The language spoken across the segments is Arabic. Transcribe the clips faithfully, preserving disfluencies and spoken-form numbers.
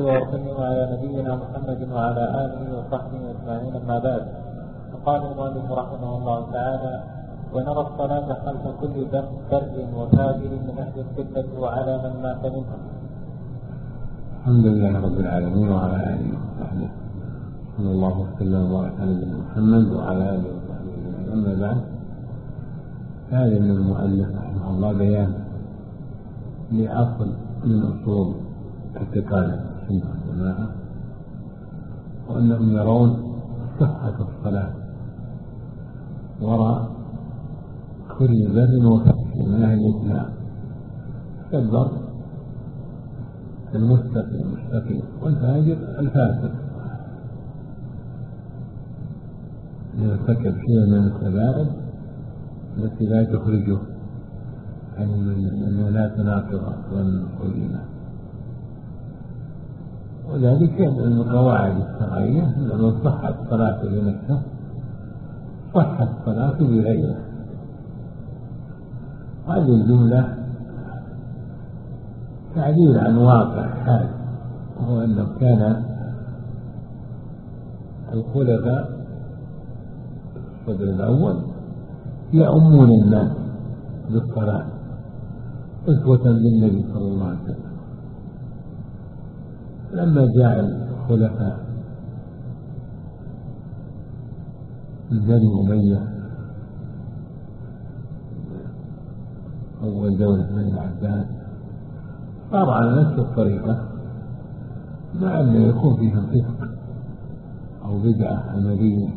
وسلم على نبينا محمد وعلى آله وصحبه أجمعين، أما بعد. فقال المؤلف رحمه الله تعالى: ونرى الصلاة خلف كل بر وفاجر من أهل القبلة وعلى من مات منهم. الحمد لله رب العالمين وعلى آله وصحبه صلى الله وسلم وبارك على نبينا محمد وعلى آله وصحبه أجمعين، أما بعد. هذا من المؤلف رحمه الله بيان لأصل من أصول اعتقاد السنة والجماعة، وأنهم يرون صحة الصلاة وراء كل بر وفاجر من أهل الإسلام، كالبر المستقيم المستقيم والفاجر الفاسق يرتكب شيئا من الكبائر التي لا تخرجه عن الملة، لا تناقض أصلا من أصولنا. وذلك من القواعد الشرعية أن صحت الصلاة بنفسه صحت الصلاة بغيره. هذه الجملة تعبير عن واقع حال، وهو أنه كان الخلفاء الصدر الأول يؤمون الناس بالصلاة أسوة بالنبي صلى الله عليه وسلم. لما جاء الخلفاء من بني أمية أول دولة بني العباس صار على نفس الطريقة، مع أنه يكون فيهم فسق أو بدعة عملية.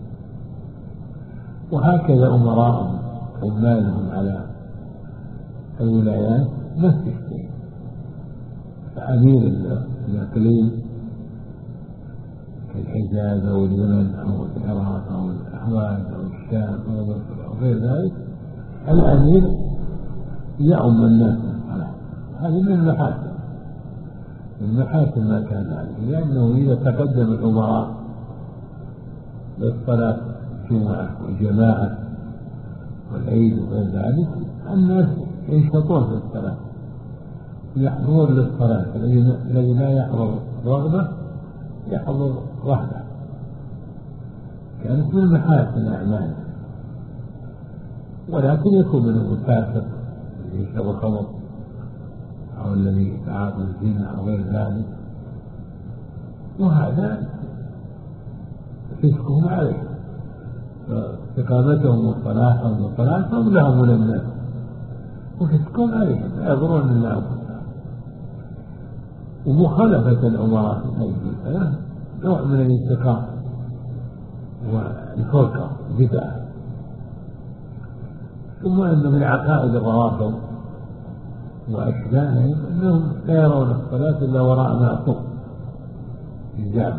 وهكذا أمراءهم عمالهم على الولايات نفس الشيء. فأمير الإقليم كالحجاز أو اليمن أو العراق أو الأحواز أو الشام أو مصر أو غير ذلك، الأمير يؤم الناس بالصلاة. هذه من المحاسن من محاسن ما كان عليه، لأنه إذا تقدم الأمراء للصلاة الجمعة والجماعة والعيد وغير ذلك، الناس ينشطون في الصلاة يحضرون للصلاة. الذي لا يحضر رغبة يحضر رهبة. كانت من محاسن الأعمال. ولكن يكون منهم الفاسق الذي يشرب الخمر أو الذي يتعاطى الزنا أو غير ذلك، وهذا فسقهم عليه، فاستقامتهم وصلاحهم وصلاتهم لهم من الناس، وفسقهم عليهم لا يضرون إلا أنفسهم. ومخالفة الأمراء هذه نوع من الانتقام والفرقة بدعة. ثم أن من عقائد الروافض وأشباههم أنهم لا يرون الصلاة إلا وراء معصوم إجابة.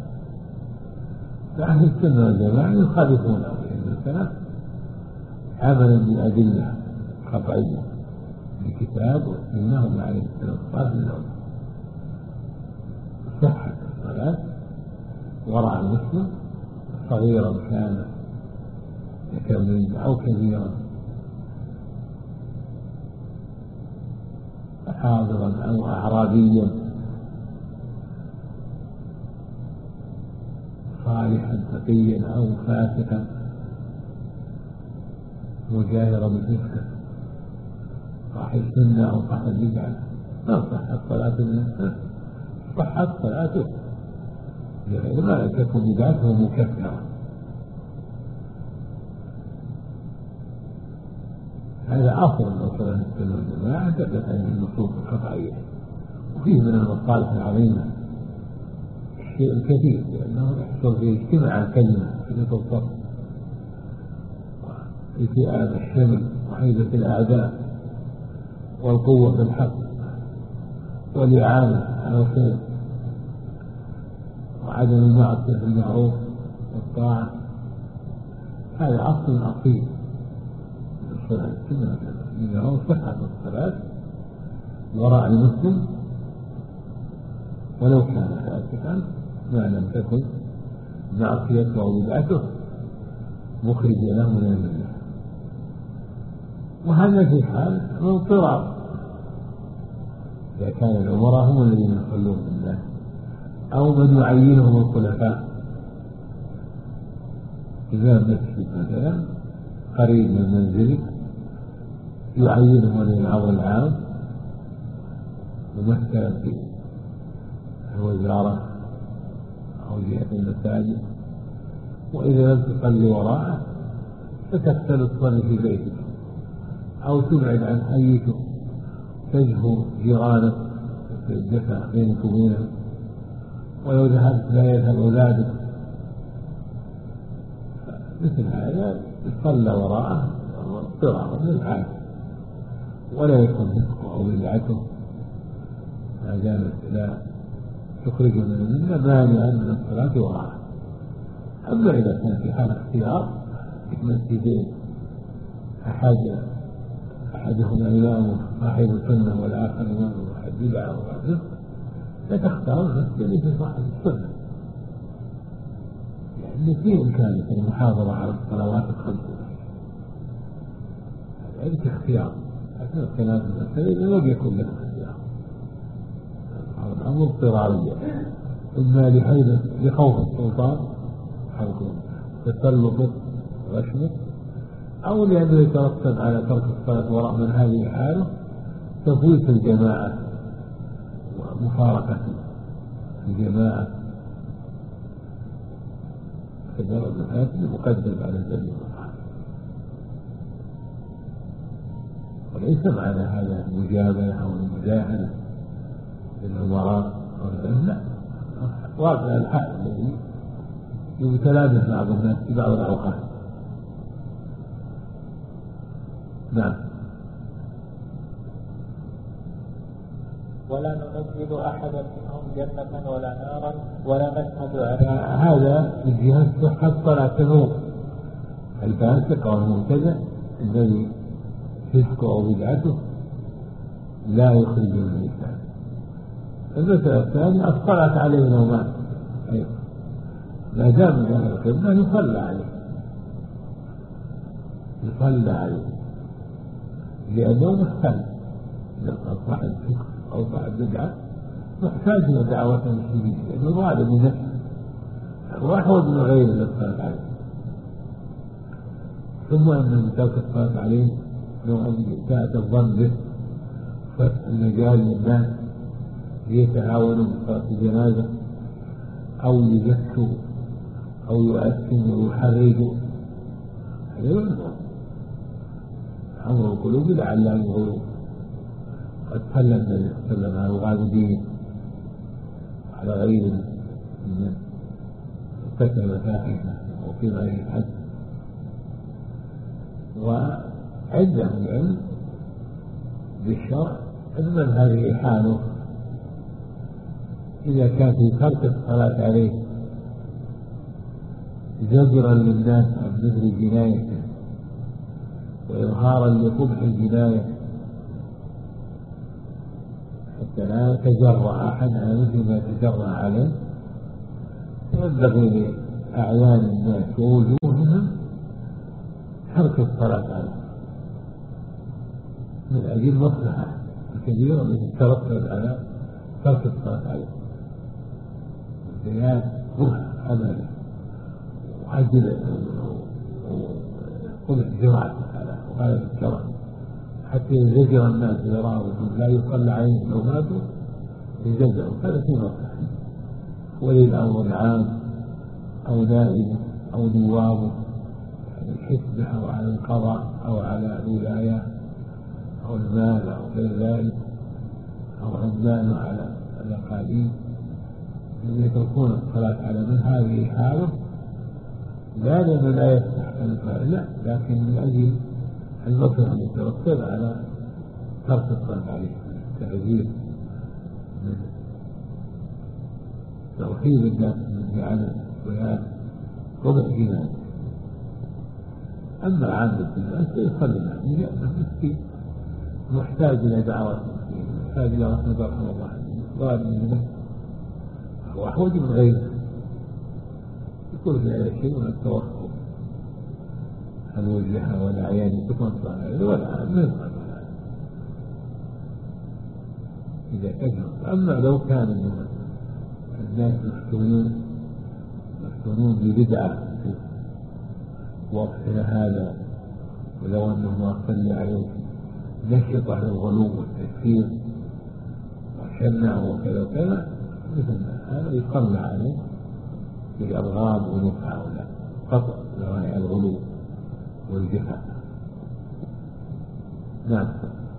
فأهل السنة والجماعة يخالفون هذه المسألة عملا بالأدلة قطعية الكتاب والسنة وعليه الصلاة والسلام. صحة الصلاة وراء المسلم صغيرا كان أو كبيرا، حاضرا أو أعرابيا، صالحا تقيا أو فاسقا مجاهرا بالفسق، صاحب السنة أو صاحب البدعة، ما صحت صلاة الإنسان، صحت صلاته بغير ما تكون بدعته مكفرة. هذا أصل من أصول السنة والجماعة دلت عليه النصوص القطعية. وفيه من المصالح العظيمة الشيء الكثير، لأنه يحصل في اجتماع الكلمة في الصف والتئام الشمل وحيدة الأعداء والقوة في الحق والإعانة على الخير وعدم المعصية في المعروف والطاعة. هذا أصل أصيل من الصلاة السنة، إنه صحة الصلاة وراء المسلم ولو كان فاسقا ما لم تكن معصيته أو بدعته مخرجة له من الملة. وهذا في حال اضطرار، إذا كان الأمراء هم الذين يصلون بالناس أو من يعينهم الخلفاء، إذا مسجد مثلا قريب من منزلك يعينهم ولي الأمر العام ممثلا في الوزارة أو جهة المساجد، وإذا لم تصلي وراءه فتختل تصلي في بيتك أو تبعد عن حيك تجهو جيرانك في الدفع بينك وبينهم، ولو ذهبت لا يذهب أولادك مثل هذا صلى وراءه اضطرارا للحاجة ولا يكون فسقه أو بدعته ما دامت لا تخرج من المله مانعا من الصلاة وراءه. أما إذا كان في حال اختيار في مسجدين أحد أحدهما إمام صاحب السنة والآخر إمام واحد بدعة وواحد، فتختار المسجد في صاحب السنة، يعني في إمكانك المحافظة على الصلوات الخمس، هذا اختيار، لكن الخلاف المسألة لم يكن له اختيار، الأمر اضطرارية، إما لحيث لخوف السلطان حيكون تسلطه غشمه، أو لأنه يترتب على ترك الصلاة وراء من هذه الحالة تفويت الجماعة ومفارقة الجماعة، فجرد الحاكم مقدم على الجميع، وليس معنى هذا المجابلة أو المجاهلة للأمراء أو لا، واقع الحال الذي يتلابس بعض الناس في بعض الأوقات. نعم. ولا ننزل أحدا منهم جنة ولا نارا ولا نشهد على هذا من جهة صحة صلاة النور، الفاسق أو المبتدع الذي فسقه أو بدعته لا يخرج من الإسلام. المسألة الثانية الصلاة عليه نومان، أيضا ما دام من أهل القبلة يصلى عليه يصلى عليه لأنه محتاج، إذا أصبح الفسق أو صاحب بدعة محتاج إلى دعوة المسلمين لأنه ظالم لنفسه وأحوج من غيره للصلاة عليه. ثم أن من ترك الصلاة عليه لو أن ساءت الظن به فالمجال للناس ليتعاونوا بصلاة الجنازة أو يزكوا أو يؤثموا ويحرجوا، هذا يمنع أمر القلوب لعل الغلو. قد تكلم النبي صلى الله عليه وسلم عن الغامدين على غير من ارتكب فاحشة أو في غير الحد، وعندهم العلم بالشرع أن هذه حاله إذا كان في ترك الصلاة عليه زجرا للناس عن مثل جنايته وإظهارا لقبح الجناية حتى لا يتجرأ أحد على مثل ما يتجرأ عليه، ينبغي لأعيان الناس ووجوههم ترك الصلاة عليه من أجل مصلحة كبيرة التي تترتب على ترك الصلاة عليه، بيان قبح عمله وعجل قبح جماعته وهذا الكرم حتى يزجر الناس إذا رأوا لا يصلى عليهم لو ماتوا يزجروا، هذا في مصلحة ولي الأمر العام أو نائبه أو نوابه الحسبة أو على القضاء أو على الولاية أو المال أو غير ذلك أو عماله على الأقاليم الذين يتركون الصلاة على من هذه حاله، لا لأنه لا يفتح الفعل لا، لكن من أجل المصلحة التي ترتب على ترك الصلاة عليه، التعذير من توحيد الناس من عن ويان قبح جنان. أما عامة الناس يصلي معه لأنه مسكين محتاج إلى دعوة المسلمين، محتاج إلى رحمة رحمة الله ظالم من نفسه هو أحوج من غيره، يكون في هذا الشيء من التوقف الوجهة والعيان تكون صالحة ولا من إذا كان. أما لو كان الناس يفتنون يفتنون ببدعة في وقتنا هذا، ولو أنه ما صلى عليه نشط على الغلو والتكفير وشنع وكذا وكذا، مثل هذا يصلى عليه بالأبغاض ونفع ولا قطع ذرائع الغلو والجفاء. نعم.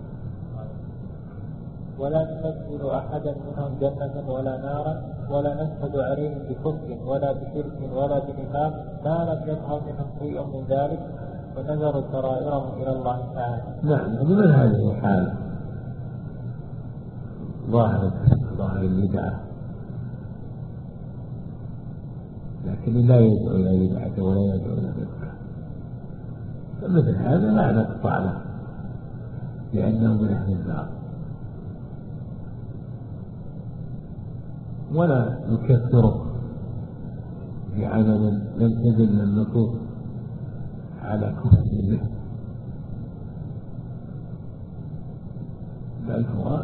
ولا ننزل أحدا منهم جنة ولا نارا ولا نشهد عليهم بكفر ولا بشرك ولا بنفاق ما لم يظهر منهم شيء من ذلك ونذروا سرائرهم إلى الله تعالى. نعم. ومن هذه الحالة ظاهر ظاهر البدعة، لكن لا يدعو إلى بدعة ولا يدعو إلى بدعة، فمثل هذا لا نقطع له لأنه من أهل النار، ولا نكثره بعمل لم تدل النصوص على كفر به، بل هو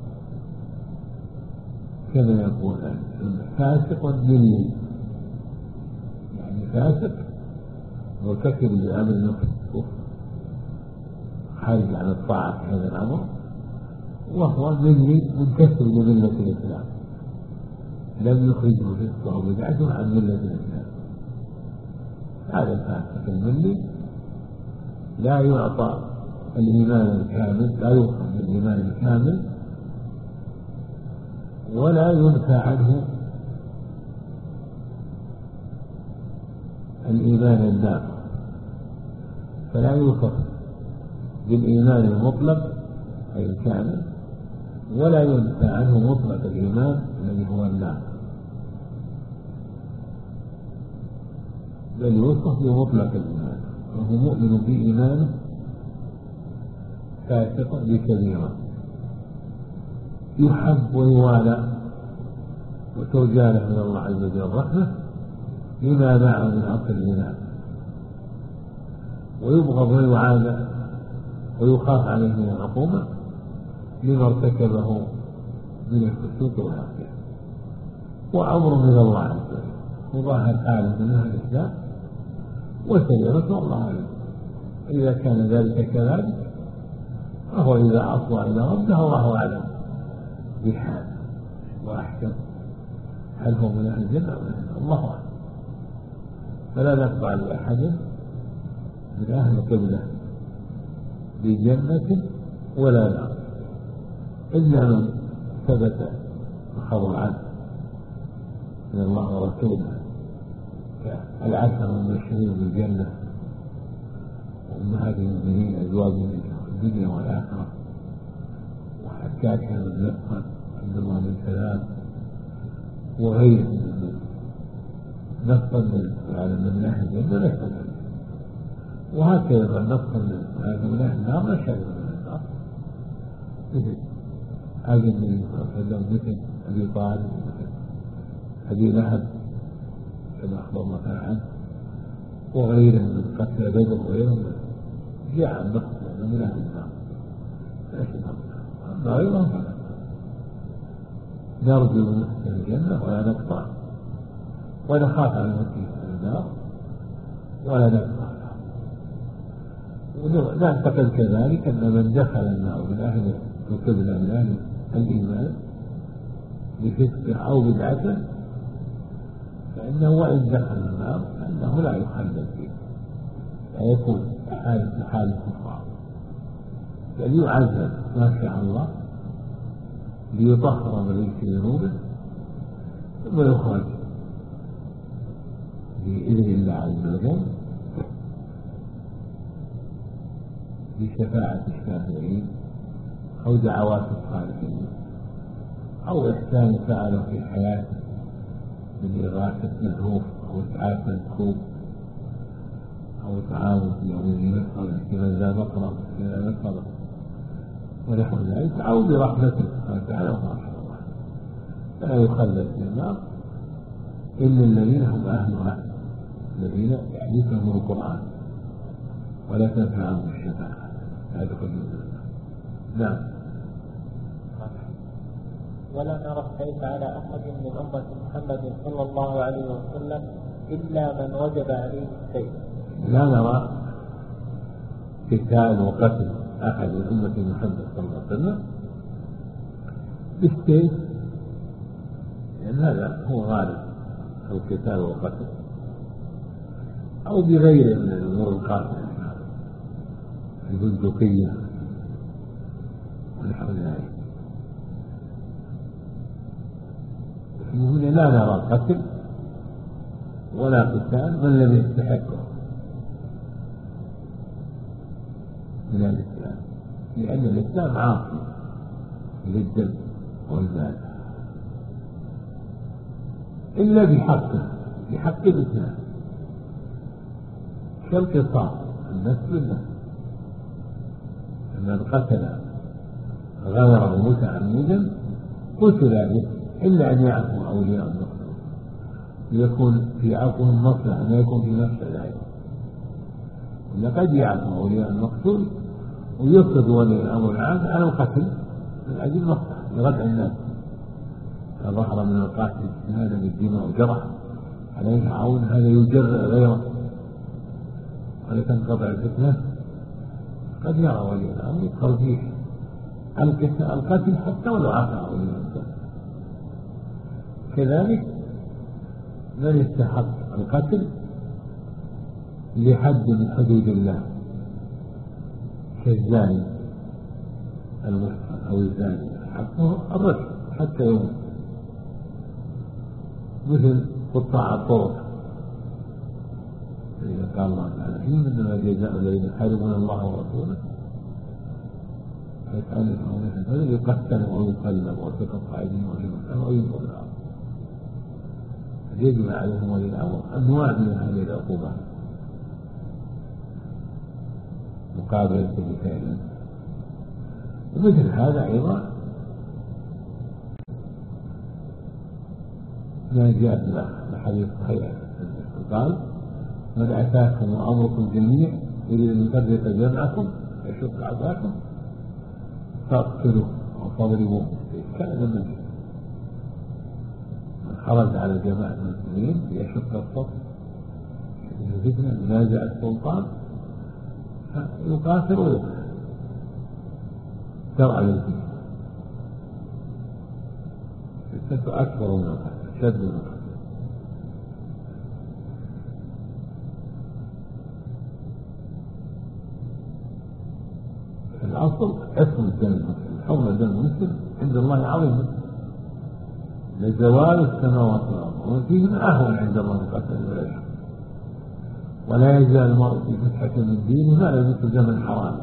كما يقول فاسق ذليل، يعني فاسق مرتكب لأمر نفسه خارج عن الطاعة في هذا الأمر، وهو ذليل منتسب لملة الإسلام لم يخرجه فسقه وبدعته عن ملة الإسلام. هذا الفاسق الملي لا يعطى الإيمان الكامل، لا يوصف بالإيمان الكامل، ولا ينفى عنه الإيمان النافع، فلا يوصف بالإيمان المطلق أي الكامل، ولا ينفى عنه مطلق الإيمان الذي هو النافع، بل يوصف بمطلق الإيمان، وهو مؤمن بإيمانه فاسق بكبيرة، يحب ويوالى وترجى له من الله عز وجل رحمة لما معه من أصل الإيمان، ويبغض ويعادى ويخاف عليه من العقوبة لما ارتكبه من الفسوق والعصيان، وأمر من الله عز وجل، وظاهر حاله من أهل الإسلام وسيرته الله عليه. إذا كان ذلك كذلك فهو إذا أصوى إلى ربه الله أعلم بحال وأحكم، هل هو من أهل الجنة ولا الله أعلم. فلا نقطع لأحد من أهل القبلة بجنة ولا نار إلا من ثبت الخبر عنه من الله ورسوله كالعشر المبشرين بالجنة وأمهات المؤمنين أزواجهم في الدنيا والآخرة، وحكاك بن نصر عبد الله بن سلام وغيره من نصر من أهل الجنة نشهد، وهكذا نصر من أهل النار نشهد من النار، مثل هذه النبي صلى الله عليه وسلم مثل أبي طالب مثل أبي لهب كما أخبر الله تعالى عنه وغيره من قتل بدر وغيره جاء النصر من أهل النار نشهد. أما غيرهم فلا نرجو من الجنة ولا نقطع، ونخاف على المسيح من النار ولا نقطع. ونعتقد كذلك أن من دخل النار من أهل القبلة من أهل الإيمان بفسق أو بدعة فإنه وإن دخل النار فإنه لا يخلد فيه، لا يكون حال حال الكفار، بل يعذب ما شاء الله ليطهر من ريش ذنوبه ثم يخرج بإذن الله عز وجل بشفاعة الشافعين أو دعوات الصالحين أو إحسان فعله في حياته من إغاثة ملهوف أو إسعاف منكوب أو تعاون في يوم مسخرة كمن ذا مقرة كمن مقرة ونحو ذلك، أو برحمته سبحانه وتعالى ورحمة الله فلا يخلد في النار إلا الذين هم أهلها، الذين يحدثهم القرآن ولا تنفعهم الشفاعة هذا كله. نعم. ولا نرى السيف على أحد من أمة محمد صلى الله عليه وسلم إلا من وجب عليه السيف. لا نرى قتال وقتل أحد من أمة محمد صلى الله عليه وسلم بالسيف، لأن هذا هو غالب القتال والقتل، أو بغيره من الأمور القاتلة البندقية ونحو ذلك. هنا لا نرى قتل ولا قتال من لم يستحقه من الإسلام، لأن الإسلام عاصم للدم والمال إلا بحقه، بحق الإسلام، كالقصاص النفس بالنفس. من قتل غيره متعمدا قتل به، إلا أن يعفو أولياء المقتول ليكون في عفوهم مصلحة ما يكون في نفس العين. لقد يعفو أولياء المقتول ويفرض ولي الأمر العام على القتل من أجل مصلحة لردع الناس. فظهر من القاتل هذا بالدماء وجرح عليه عون، هذا يجر غيره ولتنقطع الفتنة. قد يرى ولي الأمر الترجيح القتل حتى ولو عفى أولي الأمر. كذلك من يستحق القتل لحد من حدود الله كالزاني المحصن أو الزاني حقه الرجل حتى يوم، مثل قطاع الطرق. إذا قال الله تعالى إنما جزاء الذين يحاربون الله ورسوله فيسألون فهذا يقتل أو يقلب وتقطع أيديهم ويمسكوا أو ينفوا الأرض. يجب عليهم ولي الأمر أنواع من هذه العقوبات مقابل كل فعل. ومثل هذا أيضا ما جاء بحديث خير قال من أتاكم وأمركم جميع يريد أن يفرق جمعكم يشق عصاكم فاقتلوه وفاضربوه. كان من خرج على جماعة المسلمين ليشق الصف الفتنة ينازع السلطان يقاتل ويقتل شرعا للفتنة. الفتنة أكبر من القتل أشد من القتل. الأصل اسم الدم المسلم، حرمة الدم المسلم عند الله عظيم لزوال السماوات والأرض وفيه أهون عند الله القتل والعشق. ولا يزال المرء في فتحة من دينه ما لم يكن زمن حرام.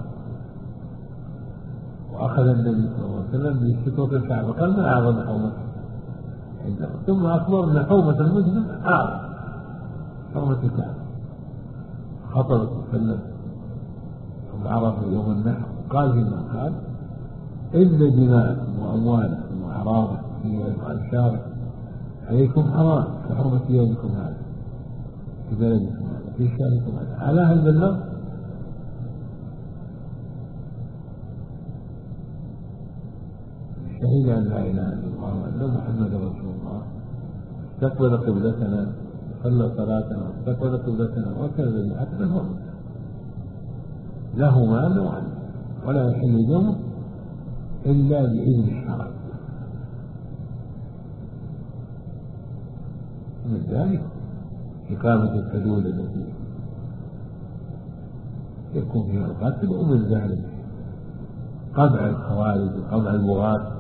وأخذ النبي صلى الله عليه وسلم بشكوى الكعبة قال ما أعظم حومة عندنا، ثم أخبر أن حومة المسلم أعظم حومة الكعبة. خطبت وسلم ثم عرفوا يوم النحر قال فيما قال إن دماءكم وأموالكم وأعراضكم وأنشاركم عليكم حرام كحرمة يومكم هذا في بلدكم هذا في شاركم هذا. على هذا اللفظ شهد أن لا إله إلا الله وأن محمد رسول الله، استقبل قبلتنا صلى صلاتنا واستقبل قبلتنا وكذا بالعقل هو له مال وعنه ولا يحل دمه إلا بإذن الشرع. من ذلك إقامة الحدود التي يكون فيها القتل، ومن ذلك قمع الخوارج وقمع البغاة،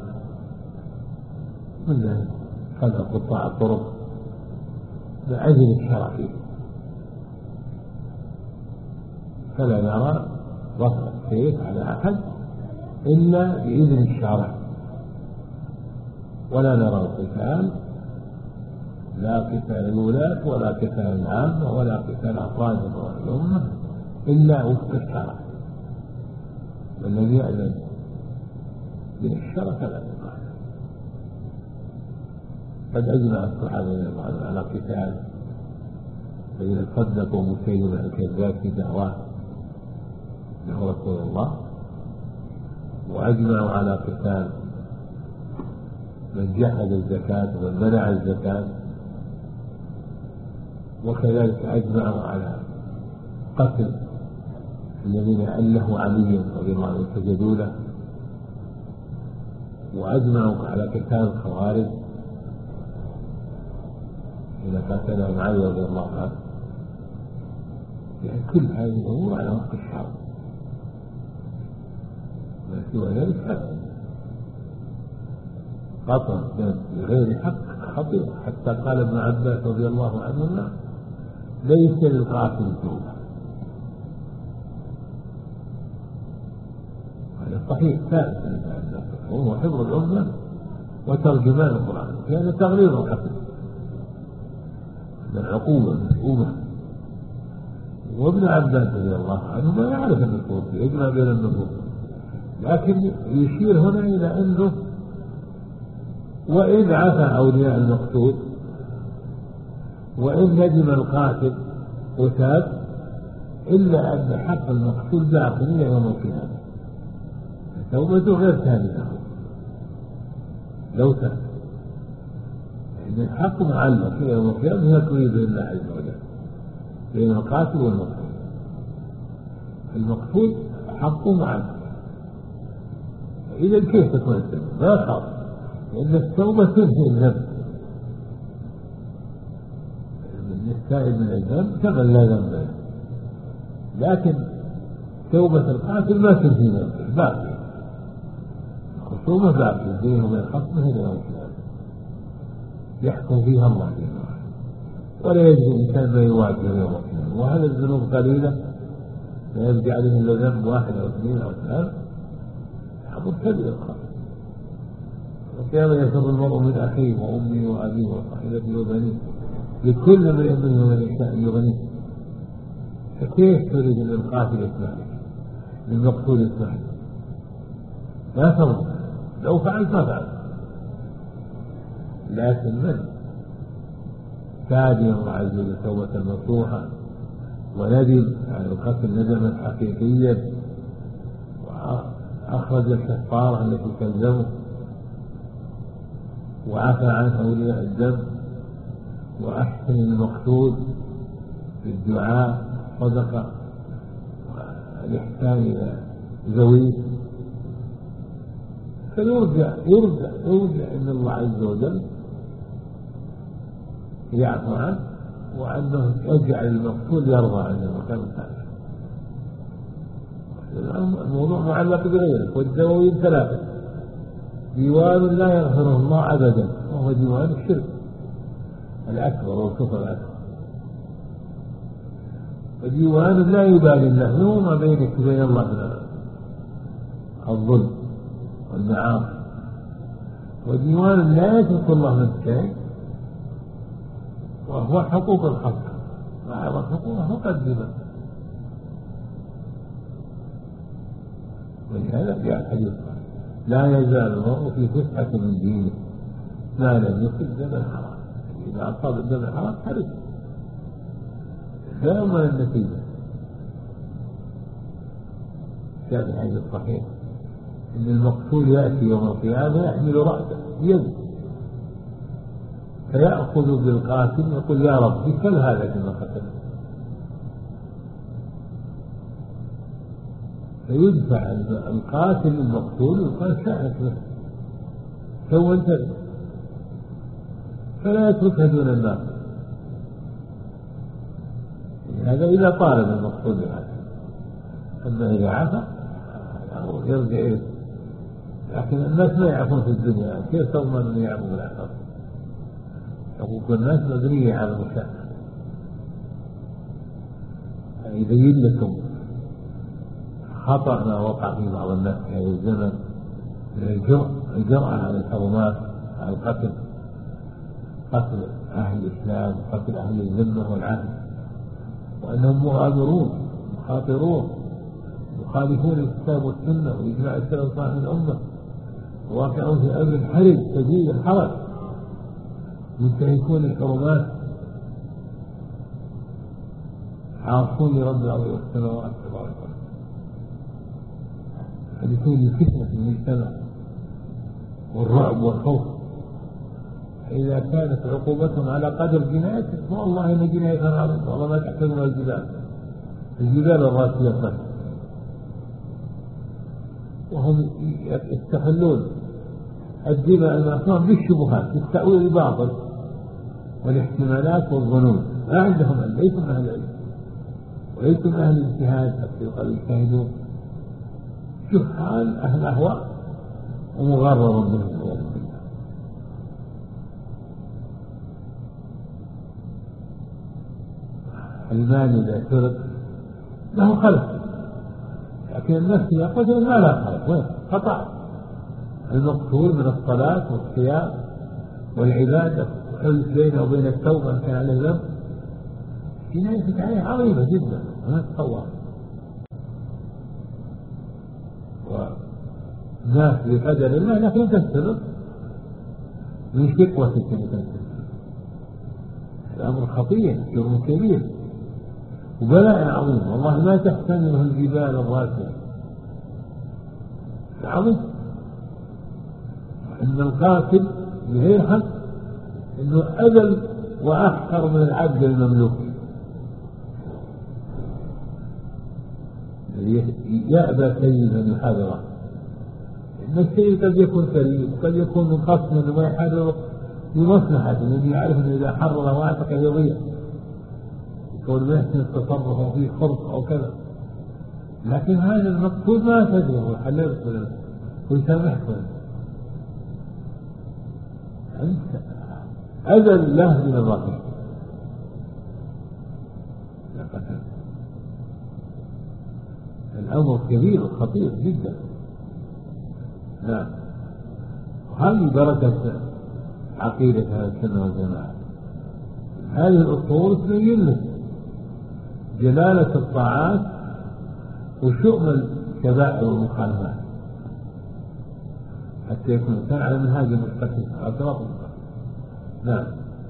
من ذلك قمع قطاع الطرق لأجل الشرع فيه. فلا نرى رفع السيف على أحد إلا بإذن الشرع، ولا نرى القتال لا قتال الولاة ولا قتال العامة ولا قتال أفراد الأمة إلا وفق الشرع. والذي يأذن بالشرع فلا يقال. قد أجمع الصحابة على قتال فإذا صدقوا مسيلمة الكذاب في دعواه له رسول الله، وأجمعوا على قتال من جحد الزكاة ومن منع الزكاة، وكذلك أجمعوا على قتل الذين ألهوا علي رضي الله عنه سجدوا له، وأجمعوا على قتال الخوارج إذا قتلهم علي رضي الله عنه. يعني كل هذه الأمور على وفق الشرع، ما سوى ذلك قطع بغير حق خطير. حتى قال ابن عباس رضي الله عنهما: ليس للقاتل توبة. هذا صحيح ثابت، هو حفظ الأمة وترجمان القرآن، لأن تغليظ القتل من عقوبة مسؤوبة. وابن عباس رضي الله عنه ما يعرف النصوص، يجمع بين النصوص، لكن يشير هنا إلى أنه وإن عفى أولياء المقتول وإن ندم القاتل وتاب، إلا أن حق المقتول باق إلى يوم القيامة، توبته غير ثابتة لو تاب، لأن الحق معلق إلى يوم القيامة هي تريد الله عز وجل بين القاتل والمقتول. المقتول حقه معلق، إذا كيف تكون التوبة؟ ما خاف، لأن التوبة تنهي الذنب، التائب من الذنب كمن لا ذنب له، لكن توبة القاتل ما تنهي ذنبه، باقي الخصومة باقي بينه وبين خصمه إلى يوم القيامة يحكم فيها الله جل وعلا، ولا يجد الإنسان ما يواجه يوم القيامة. وهذا الذنوب قليلة لا يرجع عليه إلا ذنب واحد أو اثنين أو ثلاث، أمر كبير خالص. وكان يفر المرء من أخيه وأمه وأبيه وصاحبته وبنيه لكل امرئ منهم الإنسان يغنيه. فكيف تريد أن القاتل يسمح لك، للمقتول يسمح لك؟ لا تظن، لو فعلت ما فعلت. لكن من تاب الله عز وجل توبة نصوحا وندم على القتل ندما حقيقيا، وأخرج الكفارة التي تلزمه، وعفى عن أولياء الدم، وأحسن المقتول بالدعاء صدقة والإحسان إلى ذويه، فيرجع يرجع يرجع إن الله عز وجل يعفو عنه، وأنه يجعل المقتول يرضى عنه مكان ثاني. الموضوع معلق بغيره. والدواوين ثلاثة: ديوان لا يغفره الله أبدا، وهو ديوان الشرك الأكبر والكفر الأكبر، وديوان لا يبالي الله له ما بينك وبين الله من الظلم والمعاصي، وديوان لا يترك الله من شيء، وهو حقوق الخلق، وأعظم حقوقه مقدمة. ولهذا جاء الحديث: لا يزال المرء في فسحة من دينه ما لم يصب دم الحرام. إذا أصاب الدم الحرام حرج لا يضمن النتيجة. جاء في الحديث الصحيح إن المقتول يأتي يوم القيامة يحمل رأسه بيده، فيأخذ بالقاتل يقول: يا ربي كل هذا كما قتل، فيدفع القاتل المقتول ويقال: شأنك له، سويت، فلا يتركها دون النار. هذا إذا طالب المقتول بهذا. أما إذا عفى يرجع إليه. لكن الناس ما يعرفون في الدنيا، كيف تضمن أن يعرفوا بالعقاب؟ حقوق الناس مبنية على المشاهدة. يبين لكم خطأ ما وقع في بعض الناس في هذا الزمن من الجرأة الجرأة على الحرمات، على القتل، قتل أهل الإسلام وقتل أهل الذمة والعهد، وأنهم مغامرون مخاطرون يخالفون الكتاب والسنة وإجماع السلف صالح الأمة، واقعون في أمر حرج شديد الحرج، منتهكون الحرمات، عاصون لرب الأرض والسماوات تبارك وتعالى، يكون الفتنة في المجتمع والرعب والخوف إذا كانت عقوبتهم على قدر جنايتهم والله إن جنايتها عظيمة والله ما تحتمل الجبال الجبال الراسية بس، وهم يستغلون الدماء المعصومة بالشبهات بالتأويل الباطل والاحتمالات والظنون، ما عندهم علم، ليسوا من أهل العلم وليسوا من أهل الاجتهاد حتى يقال يجتهدون، جهال أهل أهواء ومغرر منهم. المال إذا سرق له خلق، لكن النفس إذا قتل ما لا خلق، وين قطع المقتول من الصلاة والصيام والعبادة والحلف بينه وبين التوبة إن كان عليه ذنب، جناية عليه عظيمة جدا ما تتصور. والناس بقدر الله لكن تسرق من شقوة الكلمة، الأمر خطير جرم كبير وبلاء عظيم والله ما تحتمله الجبال الراسية عظيم. إن القاتل بغير حق إنه أذل وأحقر من العبد المملوك، يأبى سيدا يحرره، إن السيد قد يكون كريم وقد يكون من قصد وما يحرره بمصلحة، لأنه يعرف أنه إذا حرره واعتق يضيع يكون يحسن التصرف أو فيه خرق أو كذا، لكن هذا المقصود ما تدره حللت ويسامحكم أذل له من الرقم. الأمر كبير وخطير جدا. نعم، وهذه بركة عقيدة هذا السنة والجماعة، هذه الأصول تبين لك جلالة الطاعات وشؤم الكبائر والمخالفات حتى يكون الإنسان على منهاج المستقيم على صراط المستقيم. نعم.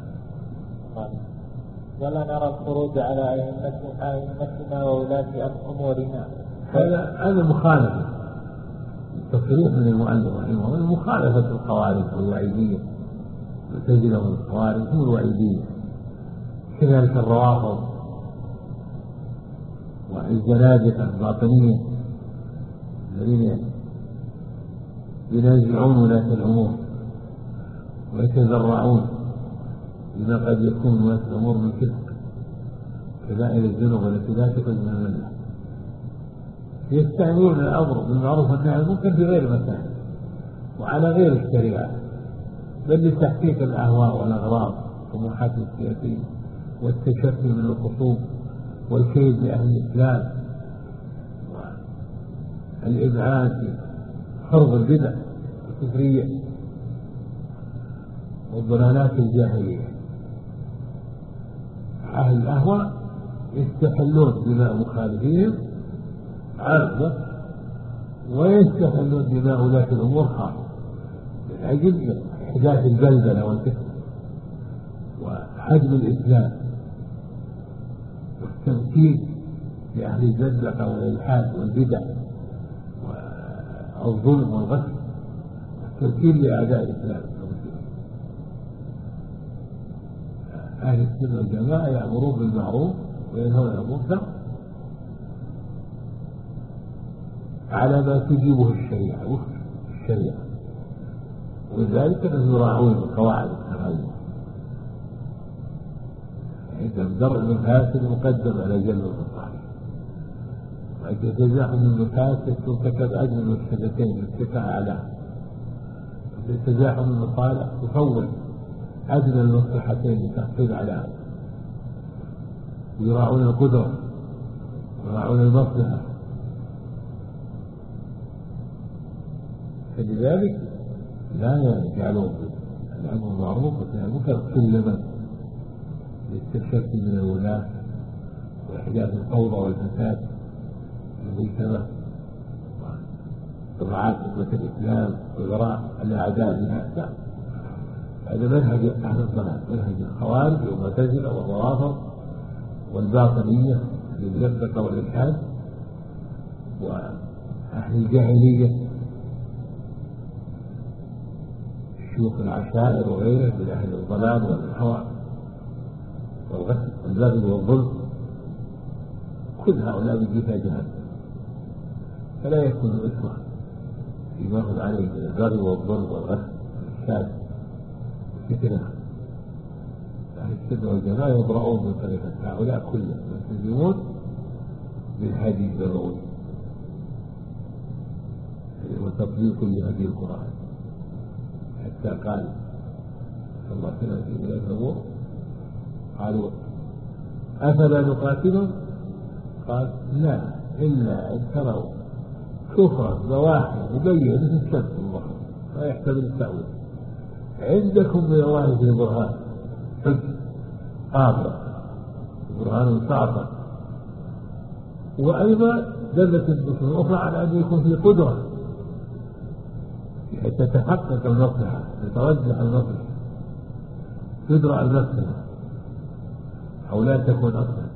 ولا نرى الخروج على أئمتنا وولاة أمورنا، هذا هذا مخالفة تصريح من المؤلف رحمه الله، مخالفة الخوارج والوعيدية، المعتزلة والخوارج هم الوعيدية، كذلك الروافض والزنادقة الباطنية الذين ينازعون ولاة الأمور ويتذرعون بما قد يكون ولاة الأمور من فسق كبائر الذنوب التي لا تخرج من الملة، يستعملون الأمر بالمعروف والنهي عن المنكر في غير مكان وعلى غير الشريعة، بل لتحقيق الأهواء والأغراض والطموحات السياسية والتشفي من الخصوم والكيد لأهل الإسلام والإبعاد حرب البدع الكفرية والضلالات الجاهلية. أهل الأهواء يستحلون دماء مخالفين عامة ويستحلون دماء ولاة الأمور خاصة من أجل إحداث البلبلة والفتنة وحجم الإسلام والتمكين لأهل الزندقة والإلحاد والبدع والظلم والغسل والتمكين لأعداء الإسلام. أهل السنة والجماعة يأمرون بالمعروف وينهون عن المنكر على ما تجيبه الشريعة وفق الشريعة، ولذلك يراعون القواعد الشرعية، إذا درء المفاسد مقدم على جلب المصالح، وإذا تزاحم المفاسد ترتكب أجل المفسدتين ارتفاع أعلاها، وإذا تزاحم المصالح تفوت أدنى المصلحتين لتحصيل على، يراعون القدرة ويراعون المصلحة، فلذلك لا يجعلون الأمر معروف والنهي عن المنكر سلما للتشفي من الولاة وإحداث الفوضى والفساد في المجتمع وإضاعة أمة الإسلام وإغراء الأعداء للإسلام. هذا منهج أهل الضلال، منهج الخوارج والمعتزلة والروافض والباطنية للزندقة والإلحاد وأهل الجاهلية شيوخ العشائر وغيره من أهل الضلال والهوى والغسل والبغي والظلم، كل هؤلاء من جهة جهنم، فلا يكون إثما فيما يأخذ عليه من البغي والظلم والغسل والفساد والفتنة. أهل السنة والجماعة يبرؤون من طريقة هؤلاء كلهم يلتزمون بالهدي النبوي وتطبيق لهدي القرآن، حتى قال صلى الله عليه وسلم في ولاة الأمور قالوا أفلا نقاتلهم؟ قال لا، إلا أن تروا كفرا بواحد مبين مثل الشمس الله لا يحتمل التأويل عندكم من الله في برهان حج قابل برهان ساطع، وأيضا دلت النصوص الأخرى على أن يكون في قدرة حتى تتحقق المصلحة، تتوجه المصلحة، تدرأ المصلحة أو لا تكون أصلا.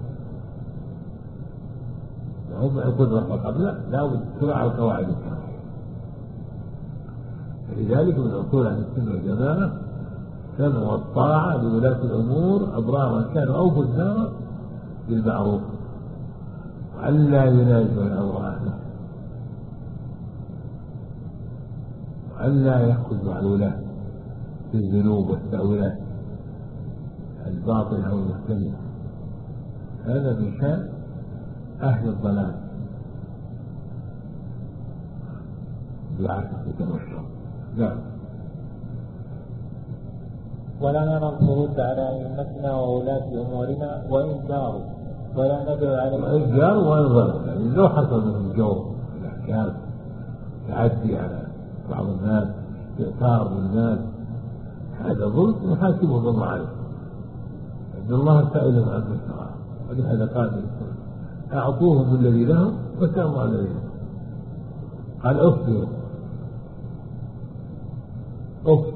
وهم القدرة فقط لا، لا تراعى القواعد الشرعية. فلذلك من أصول أهل السنة والجماعة السمع والطاعة لولاة الأمور أبرارا كانوا أو فجارا بالمعروف، وأن لا ينازعوا الأمر أهله، وأن لا يأخذوا على الولاة في الذنوب والتأويلات الباطلة أو المحتملة. هذا من شأن أهل الضلال بالعكس يتمشون. نعم. ولا نرى الخروج على أئمتنا وولاة أمورنا وإن جاروا، ولا ندعو عليهم وإن جاروا وإن ظلموا، يعني لو حصل منهم جور الأحكام، تعدي على بعض الناس، استئثار للناس، هذا ظلم يحاسبه الله عليه، إن الله سائل عن المستقام. ولهذا قال أعطوهم الذي لهم وساموا على الذي لهم. قال أصبروا أصبروا.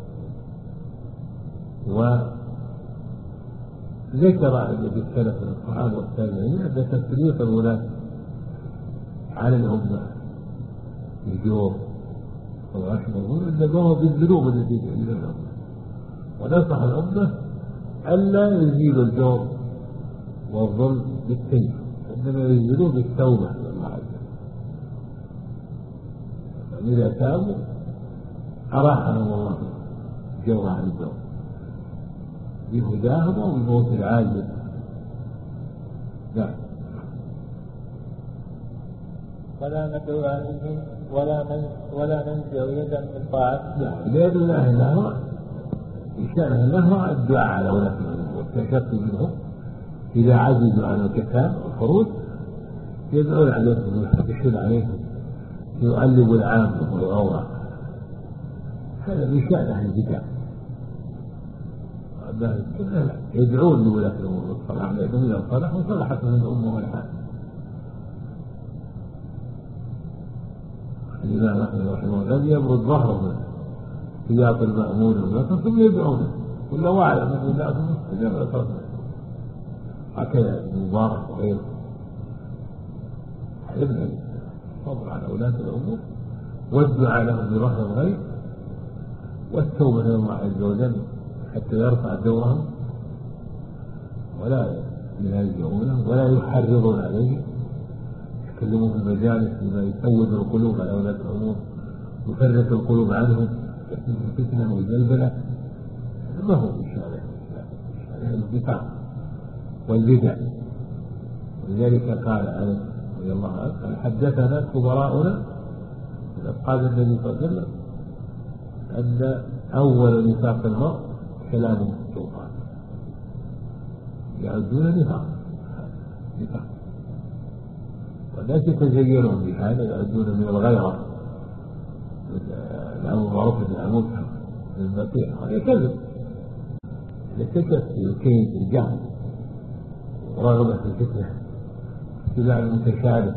وذكر النبي السلف من الصحابة والتابعين أن تسليط الولاة على الأمة بالجور والعشم إنما بالذنوب التي تعمل الأمة، ونصح الأمة ألا يزيل الجور والظلم بالتوبة، إنما يزيلون بالتوبة إلى الله عز وجل. إذا تابوا أراحهم الله الجور عن الجور بهداهم وبموت العاجل. نعم. ولا ندعو عليهم ولا من ولا ننزع يدا من طاعته. لا، بيد الله له إشانه له الدعاء على ولاة الأمور والتشفي منهم إذا عجزوا عن القتال والخروج، يدعون عليهم ويحتشون عليهم، يؤلب العامة والغورة. هذا من شأن أهل البدع. يدعون لولاة الأمور والصلاح لأنهم إذا صلحوا صلحت من الأمة والحال. الإمام أحمد رحمه الله لم يبرد ظهره من سياق المأمون والنصر ثم يدعونه كل واحد من الله ثم يستجاب صدره. هكذا المبارك وغيره يبنى الصبر على ولاة الأمور والدعاء لهم بظهر الغيب والتوبة إلى الله عز وجل حتى يرفع دورهم، ولا ينازعونه ولا يحرضون عليه، يتكلمون في المجالس بما يسود القلوب على ولاة الأمور، يفرق القلوب عنهم، يحدث الفتنة والبلبلة. ما هو من شأن الإسلام، الدفاع والبدع. ولذلك قال أنس رضي الله عنه حدثنا كبراؤنا من أصحاب النبي صلى الله عليه وسلم أن أول نفاق المرء كلامه السلطان، يعدون نفاق نفاق والناس يتزينون بهذا، يعدون من الغيرة الأمر معروف من المنكر من المطيع. هذا كذب لتكف الكيد الجهل ورغبة الفتنة اتباع المتشابه.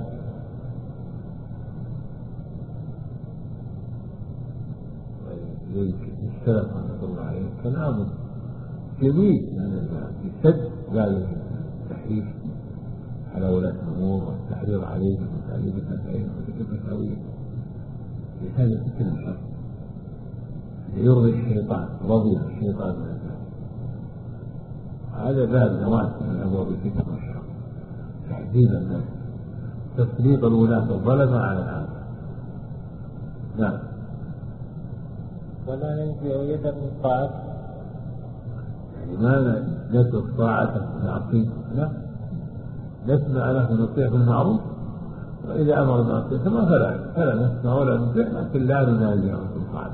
السلف رحمه الله عليه كلام جميل يسد ذلك التحريف على ولاة الأمور والتحريض عليهم وتعليم النفعين وتكلم التأويل لهذا فتنة الشر يرضي الشيطان، رضي الشيطان من الناس. هذا باب نواه من أبواب الفتن والشر، تحذير الناس، تسليط الولاة الظلمة على العامة. نعم. ولا ينزع يدا من طاعته، يعني ما نترك طاعته ونعصيه، لا، نسمع له ونطيع بالمعروف، وإذا أمر بالمعصية فما فلا فلا نسمع ولا نطيع، لكن لا ننازع في طاعته،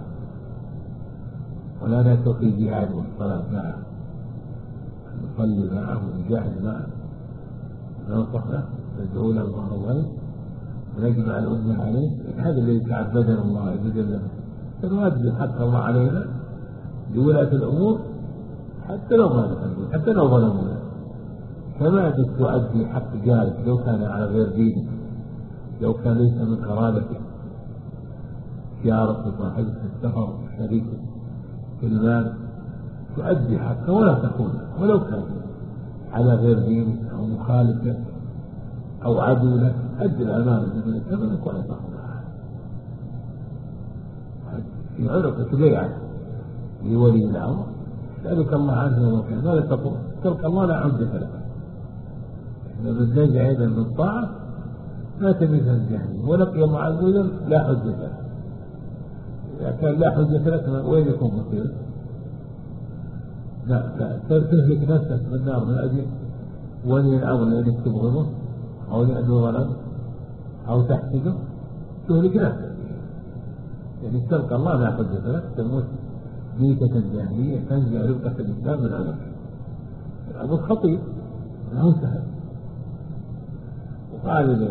ولا نترك الجهاد والصلاة معه، نصلي معه ونجاهد معه، ننصح له، ندعو له ظهر الغيب، ونجمع الأمة عليه. هذا الذي تعبدنا الله جل وعلا، فنؤدي حق الله علينا لولاة الأمور حتى لو ما نفعل، حتى لو ظلمونا، كما تؤدي حق جارك لو كان على غير دينك، لو كان ليس من قرابتك، جارك وصاحبك في السفر شريكك في المال، تؤدي حقه ولا تخونه، ولو كان على غير دينك أو مخالف لك أو عدو لك، أدي الأمانة من ثمنك ولا تخونها. في عنقك بيعة لولي الأمر، سألك الله عنه ومكان، ماذا تقول؟ تلك الله لا حجة لك. إذا بدنا عيدا من الطاعة ما تميز الجهل، ولقي الله عز وجل لا حجة لك. إذا كان لا حجة لك وين يكون مصير؟ لا، تهلك نفسك من النار من أجل ولي الأمر لأنك تبغضه أو لأنه ظلم أو تحسده، تهلك نفسك. يعني تلقى الله لا حجة لك، تموت ميتة جاهلية تنزع ربقة الإسلام من أمرك. الأمر خطير، أنه سهل. وقال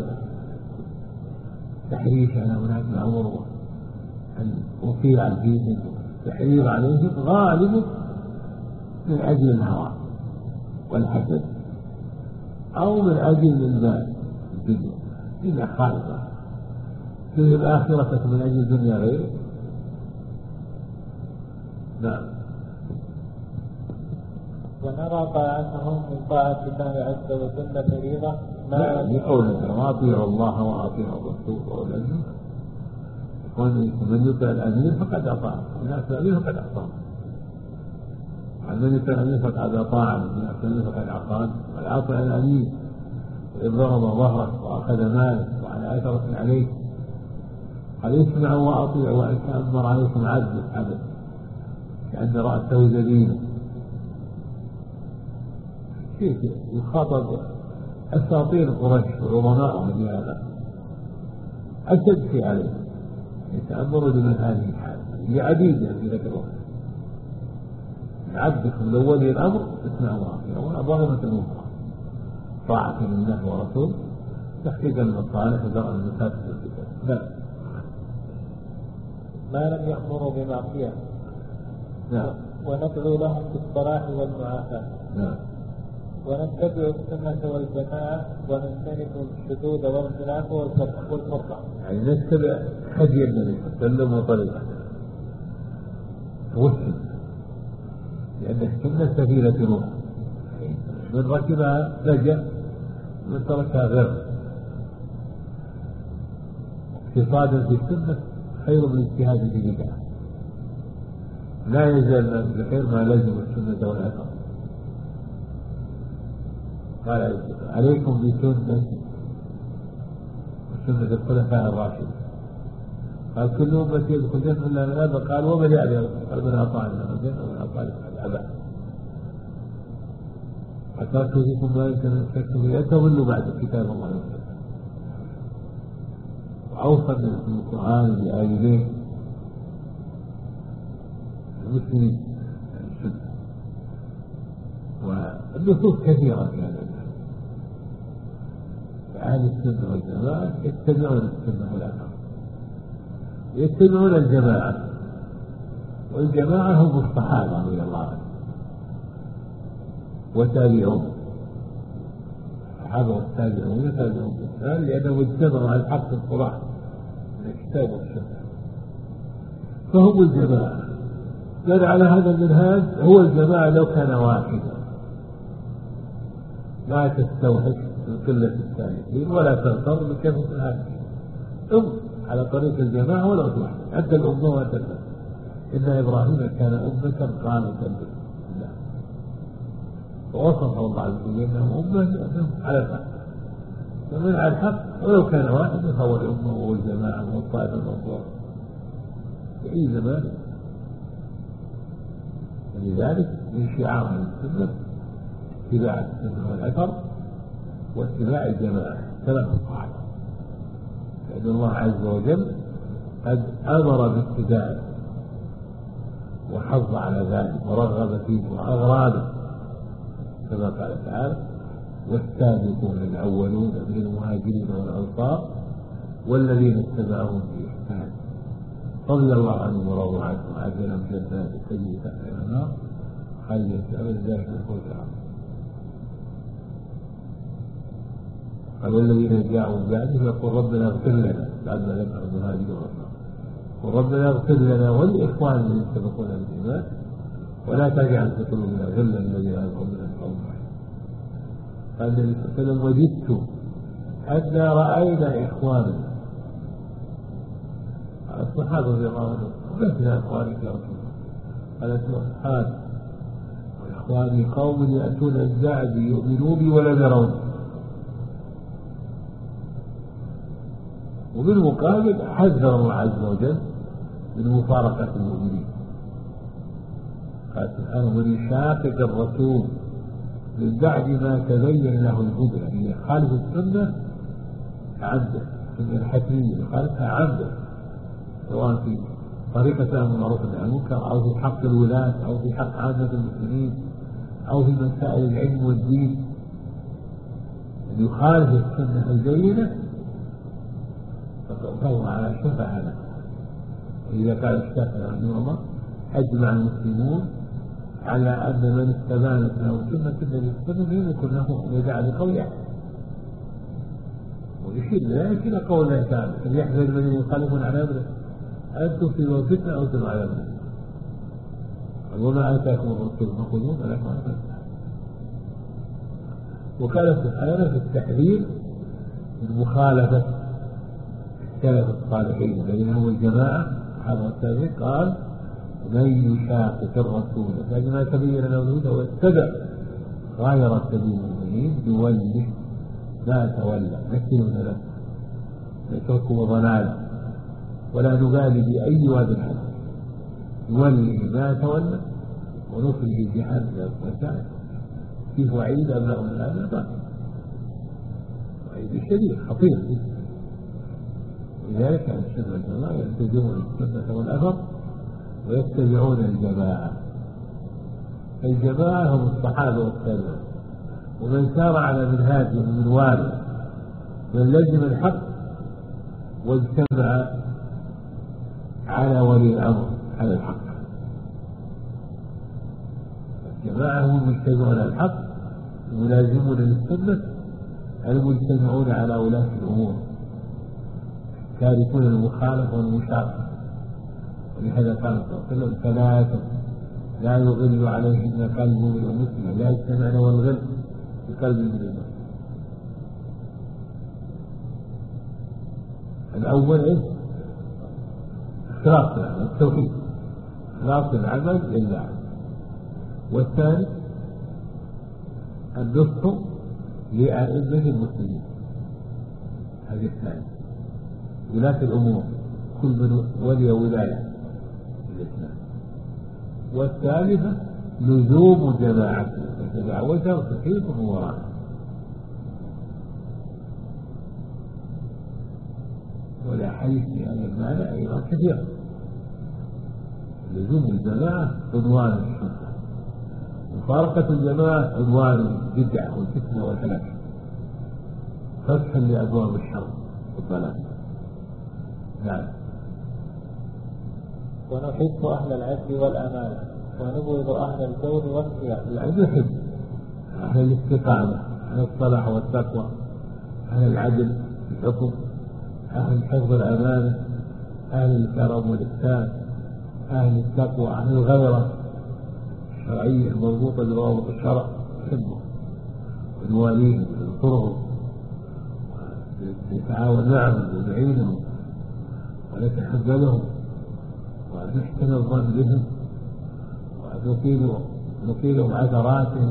تحريش على ولاة الأمر وفي عزيز تحرير عليهم غالب من أجل الهوى والحسد أو من أجل المال الدنيا، الدنيا خالصة، تجد آخرتك من أجل الدنيا غيرك. نعم. ونرى طاعتهم من طاعة الله عز وجل فريضة، لا لقوله وأطيعوا الله وأطيعوا الرسول وأولي الأمر، ومن يطع الأمير فقد أطاع، ومن يعصي الأمير فقد عصى. ومن يطع الأمير فقد أطاع، ومن يعصي الأمير فقد عصى. والعاصي الأمير إذ ضرب ظهرك وأخذ مالك وعلى أثرة عليك، قال اسمعوا وأطيعوا وإن تأمر عليكم عبد عبد كأن رأسه زبيب. كيف يخاطب أساطير قريش وعظماءهم بهذا، أشد في عليه يتأمروا من هذه الحالة لعديدة في ذاك الوقت. عبدكم لو ولي الأمر اسمعوا وأطيعوا، ولا ظلمة الأخرى طاعة لله ورسوله تحقيقا للمصالح ودرء المفاسد والفتن. لا، ما لم يأمروا بمعصية. نعم. وندعو لهم بالصلاح والمعافاة. نعم. ونتبع السنة والجماعة ونجتنب الشذوذ والخلاف والفرقة. يعني نتبع هدي النبي صلى الله عليه وسلم وطريقته توسل، لأن السنة سبيلة نور، من ركبها نجا، من تركها غير. اقتصادا في السنة خير من اجتهاد في بدعة. لا يزال بخير ما لزم السنة والأثر. قال عليكم بسنة وسنة الخلفاء الراشدين. قال كل أمتي يدخل الجنة إلا من أبى. قال ومن يأبى؟ قال من أطاعنا الجنة ومن أطاعنا الأبى. أتركت فيكم ما يمكن أن تكتبوا لا تضلوا بعد كتاب الله والسنة. وأوصى من القرآن بآيتين المسلمين السنة، والنصوص كثيرة في هذا. أهل السنة والجماعة يتبعون السنة والأثر، يتبعون الجماعة، والجماعة هم الصحابة رضي الله عنهم وتابعون، الصحابة والتابعون يتابعون بالسنة لأنهم اجتمعوا على الحق في القرآن من الكتاب والسنة، فهم الجماعة. كان على هذا المنهاج هو الجماعة لو كان واحدا، لا تستوحش من قلة السالكين ولا تغتر بكثرة الهالكين. ثم على طريق الجماعة ولا توحد حتى الأمة وتنفذ. إن إبراهيم كان أمة قانتا لله، ووصفه الله عز وجل أنه أمة على الحق، فمن على الحق ولو كان واحد فهو الأمة والجماعة والطائفة المنصورة في أي زمان. ولذلك من شعار السنة اتباع السنة والأثر واتباع الجماعة ثلاث قواعد، لأن الله عز وجل قد أمر باتباعه وحض على ذلك ورغب فيه وأغراده، كما قال تعالى: والسابقون الأولون من المهاجرين والأنصار والذين اتبعهم بإحسان رضي الله عنهم ورضوا عنه وأعد لهم جنات تجري تحتها الأنهار خالدين فيها ذلك الفوز العظيم. قال: والذين جاءوا من بعده فيقول ربنا اغفر لنا بعد ما ذكر المهاجرين والأنصار، وربنا اغفر لنا ولإخواننا الذين سبقونا بالإيمان ولا تجعل في قلوبنا غلا للذين آمنوا ربنا قوم واحد. قال النبي صلى الله عليه وسلم: وجدت أن رأينا إخواننا. الصحابة رضي الله عنهم: مثل إخوانك يا رسول الله؟ قال: أصحابي وإخواني قوم يأتون الزعب يؤمنوا بي ولا يرون. وبالمقابل حذر الله عز وجل من مفارقة المؤمنين، قال سبحانه: من يشاقق الرسول من بعد ما تبين له الهدى، يعني يخالف السنة عبده، السنة الحتمية يخالفها عبده، سواء في طريقة أمر معروف عن المنكر أو في حق الولاة أو في حق عامة المسلمين أو في مسائل العلم والدين، يخالف السنة البينة فهو على شفا هذا. إذا قال الشافعي رحمه الله: أجمع المسلمون على أن من استبانت له سنة النبي صلى الله عليه وسلم يكون له يدع بقوله، ويشير ذلك إلى قول الله تعالى: فليحذر الذين يخالفون عن أمره أن تصيبوا فتنة أو تصيبوا عذاب أليم. وما آتاكم الرسول فخذوه ولا تنسوه. وكان سبحانه في التحذير من مخالفة السلف الصالحين الذين هم الجماعة أصحاب التابعين، قال: من يشاقق الرسول بعد ما تبين له الهدى ويتبع غير سبيل المؤمنين يوله ما تولى نكلون له يتركه ضلالا ولا نبالي بأي واد الحق، يوله ما تولى ونصله جهنم وساءت. فيه وعيد أبناء من هذا وعيد شديد خطير. لذلك عن السنة والجماعة يلتزمون السنة والأثر ويتبعون الجماعة. الجماعة هم الصحابة والتابعين، ومن سار على منهاجهم من والد من لزم الحق واجتمع على ولي الأمر على الحق. الجماعة هم المجتمعون على الحق الملازمون للسنة المجتمعون على ولاة الأمور تاركون المخالفة والمشاقة. ولهذا قال صلى الله عليه وسلم: ثلاثة لا يغل عليهن قلب من مسلم لا يجتمعن والغل بقلب من المسلم. الأول إيه؟ إخلاص العمل التوحيد، إخلاص العمل لله. والثاني النصح لأئمة المسلمين، هذه الثانية ولاة الأمور كل من ولي ولاية الإسلام. والثالثة لزوم جماعته ودعوته وتحقيقه وراءه. ولا حديث في هذا المعنى أيضا كثير. لزوم الجماعة عنوان الشرك، مفارقة الجماعة عنوان البدعة والفتنة والهلاك، فتحا لأبواب الشر والضلال. نعم. ونحب أهل العدل والأمانة ونبغض أهل الجور والخيانة. يعني نحب أهل الاستقامة، أهل الصلاح والتقوى، أهل العدل في الحكم، أهل حفظ الأمانة، أهل الكرم والإحسان، أهل التقوى، أهل الغيرة الشرعية المربوطة بروابط الشرع، نحبهم ونواليهم وننصرهم ونتعاون معهم ونعينهم ونتحملهم ونحسن الظن بهم ونكيل نكيلهم عثراتهم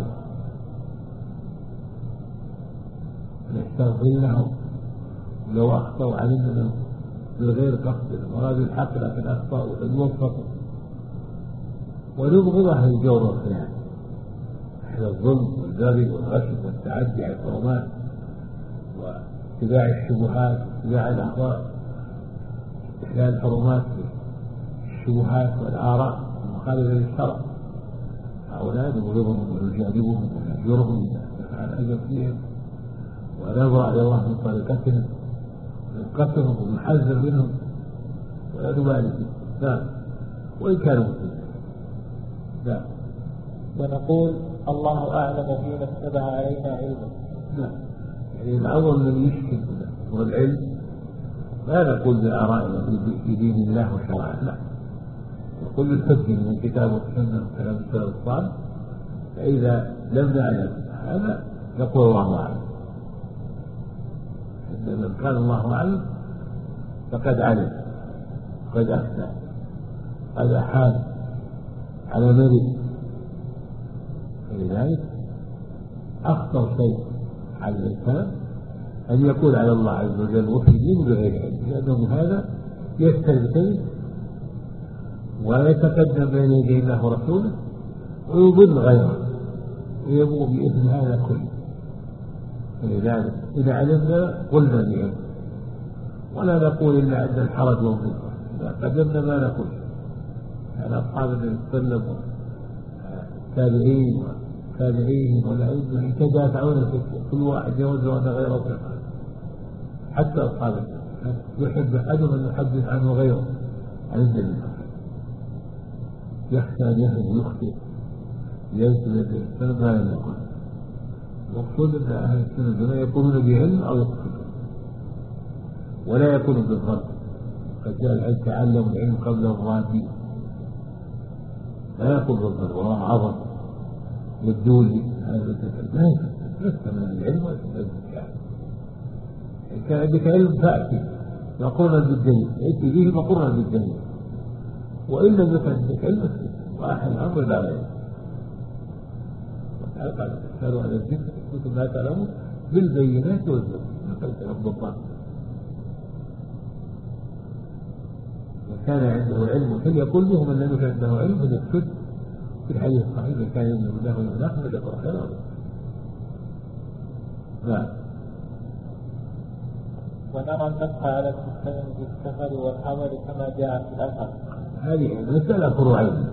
ونستغفر لهم ولو أخطأوا علمنا بالغير قصد مراد الحق لكن أخطأوا ولم يوفقوا ونبغض أهل الجور والخيانة أهل الظلم والبغي والغش والتعدي على الحرمات واتباع الشبهات واتباع الأخبار استحلال الحرمات الشبهات والآراء المخالفة للشرع. هؤلاء نبغضهم ونجانبهم ونهجرهم ونفعل الأذى فيهم ونبرأ إلى الله من طريقتهم ونقتلهم ونحذر منهم ولا نبالي فيهم. نعم وإن كانوا مسلمين. نعم ونقول الله أعلم فيما اشتبه علينا علمه. نعم يعني الأول الذي يشكل هو العلم. لا نقول بآرائنا في دين الله وشرعه، لا نقول بالحجة من الكتاب والسنة وكلام السلف الصالح. فإذا لم نعلم هذا نقول الله أعلم. إذا كان الله أعلم فقد علم قد أفتى قد أحال على مريض. فلذلك أخطر شيء على الإنسان أن يقول على الله عز وجل وفي دين بغير علم، لأنه هذا يستلزم ويتقدم بين يدي الله ورسوله ويضل غيره ويبغوا بإذن هذا كله. فلذلك إذا علمنا قلنا بعلم ولا نقول إلا عند الحرج والضيق. إذا قدمنا ما نقول على أصحاب النبي صلى الله عليه وسلم التابعين والتابعين والأئمة يتدافعون في كل واحد يوزع أن غيره في الحال. حتى أصحاب يحب أحدهم أن يحدث عنه غيره عن النبي يخشى أن يهرب ويخطئ ينسب النبي صلى الله عليه وسلم. المقصود أن أهل السنة يكونون بعلم أو يقصدون ولا يكونوا بالظن. قد جاء العلم تعلم العلم قبل الراتب لا يكون بالظن والله عظم والدولي هذا لا لست من العلم ولست إن كان عندك علم فأتي مقرنا بالدليل ائتي به مقرنا بالدليل وإن لم يكن عندك علم واحد الأمر لا علم. قال تسألوا على الذكر كنتم لا تعلمون بالبينات والزبر نقلت رب الله. وكان عنده علم فليقل به من لم يكن عنده علم فليكتب في الحديث الصحيح من كان يؤمن بالله واليوم الآخر فليقرأ خيرا. نعم. ونرى الفتح على المسلم بالسفر والحضر كما جاء في الأثر. هذه مسألة فروعية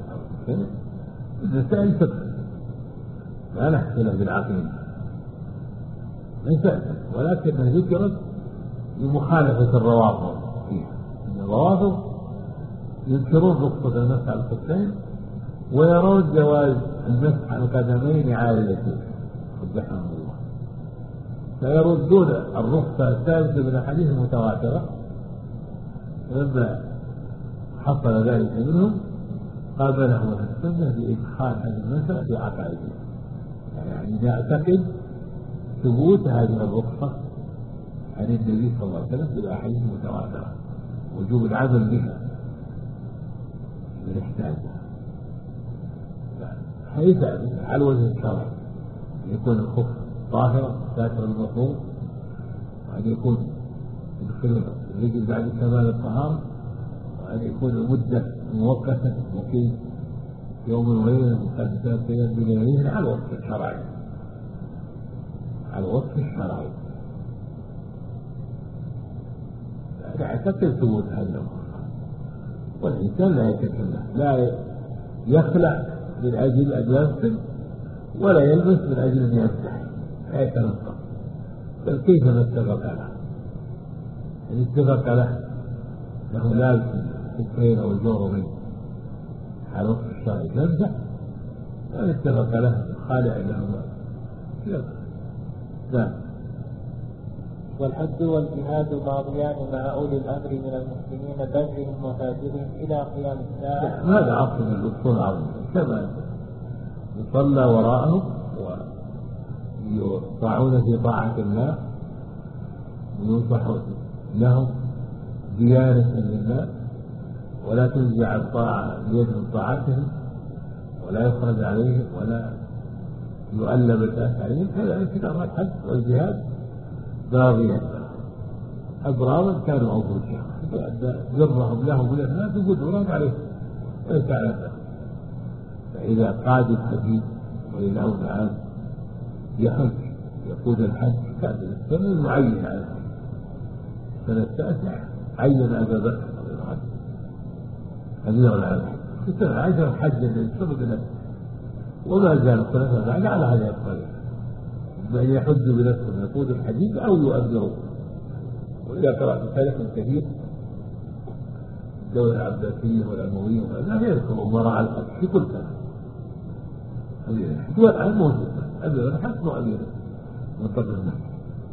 مسائل فقه لا نحصلها بالعقيدة ليس ولكنها ذكرت لمخالفة الروافض فيها. إن الروافض ينكرون رخصة المسح على الخفين ويرون جواز المسح على القدمين على اليسير قبحهم الله، فيردون الرخصة الثالثة من الحديث المتواترة. لما حصل ذلك منهم قابلهم السنة بإدخال هذا المسح في عقائدهم، يعني نعتقد ثبوت هذه الرخصة عن النبي صلى الله عليه وسلم بالأحاديث المتواترة وجوب العمل بها بالإحسان حيث على وجه الشرع يكون الخف طاهرا ساترا المطلوب وأن يكون يدخل الرجل بعد كمال الطهارة وأن يكون المدة موقفة مقيم يوم وليلة من ثلاثة أيام بلياليه على الوصف الشرعي على الوصف الشرعي. يعتقد ثبوت هذا الأمر والإنسان لا يتكلم لا يخلع من أجل أن يغسل ولا يلبس من أجل أن يمسح لا يتنصر بل كيف ما اتفق له إن اتفق له له لابس الكفين أو الجوربين على وصف الشرعي يمسح وإن اتفق له خالع له نعم. والحج والجهاد ماضيان مع أولي الأمر من المسلمين بدرهم وفاجرهم إلى قيام الساعة. هذا أصل من الأصول العظيمة كما يصلى وراءهم ويطاعون في طاعة الله وينصح لهم ديانة لله ولا تنزع الطاعة بيد من طاعتهم ولا يخرج عليهم ولا يؤلب الناس عليهم. هذا كتاب الحج والجهاد باغيا أبرارا كانوا أو فرشا ذرهم له من الناس وقدرهم عليهم ليس على ذلك. فإذا قاد الحديث ولله تعالى يحج يقود الحج كان السنة المعين على الحج. السنة التاسعة عين أبا بكر رضي الله عنه أميرا على الحج. في السنة العاشرة حج الإنسان بنفسه وما زال الخلفاء بعد على هذه الطريقة بأن يحج بنفسه يقود الحديث أو يؤمره. وإذا قرأت تاريخ كثير الدولة العباسية والأموية لا يذكر أمراء الحج في كل سنة. دول الآن موجودة أمير الحج وأمير منطقة النفس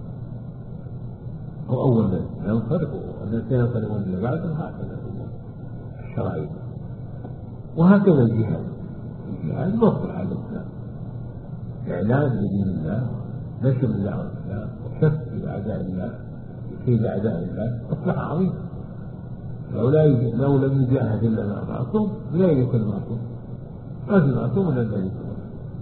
هو أول ناس ينصرفوا الناس ينصرفون إلى بعد هكذا الشرعي. وهكذا الجهاد الجهاد مصلحة على الإسلام إعلان لدين الله نشر دعوة الله وكف أعداء الله يحيل أعداء الله مصلحة عظيمة. لو لا لو لم يجاهد إلا مع معصوم لا يكون معصوم ما في معصوم إلا الذي يكون.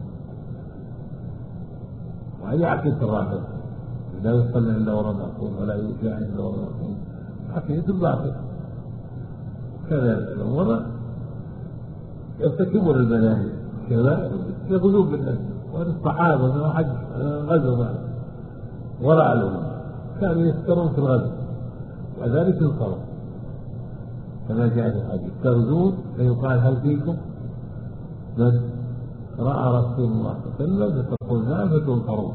وهذه عقيدة الرافضة لا يصلي إلا وراء معصوم ولا يجاهد إلا وراء معصوم عقيدة الباطل. كذا الأمراء يرتكبون المناهج كذا يغزون بالناس. والصحابة من حج غزوا وراء الأمة كانوا يسكرون في الغزو وذلك الصلاة كما جاء في الحديث تغزون فيقال هل فيكم من رأى رسول الله صلى الله عليه وسلم فتقول نعم فتنصرون.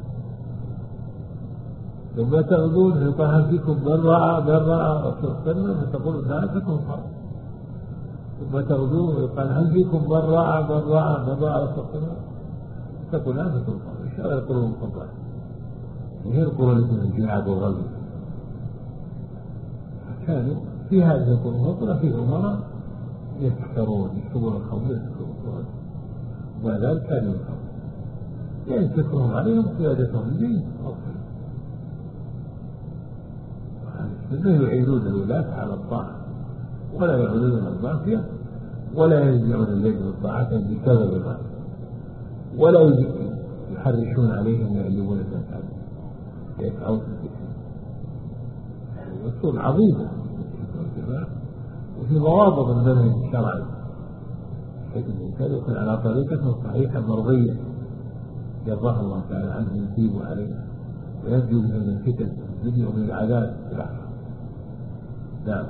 ثم تغزون فيقال هل فيكم من رأى من رأى رسول الله صلى الله عليه وسلم فتقول نعم فتنصرون. ثم تغزون فيقال هل فيكم من رأى من رأى من رأى رسول الله صلى الله عليه وسلم فتقول نعم فتنصرون. إن شاء الله يقولون المفضل غير قرون الجهاد والغزو. كانوا في هذه القرون وفي أمراء يسكرون يشربون الخمر يسكرون وذلك كانوا يسكرون يعني تكرهم عليهم قيادتهم الدين لا يعيدون الولاة على الطاعة ولا يعودون المعصية ولا ينزعون الليل بالطاعة بسبب المعصية ولا يحرشون عليهم ويعلمون الناس عليهم يسعون أصول عظيمة وفي ضوابط المنهج الشرعي حيث الإنسان يكون على طريقة صحيحة مرضية يرضاها الله تعالى عنه يثيب عليه وينجو بها من الفتن الدنيا ومن العذاب في الآخرة. نعم.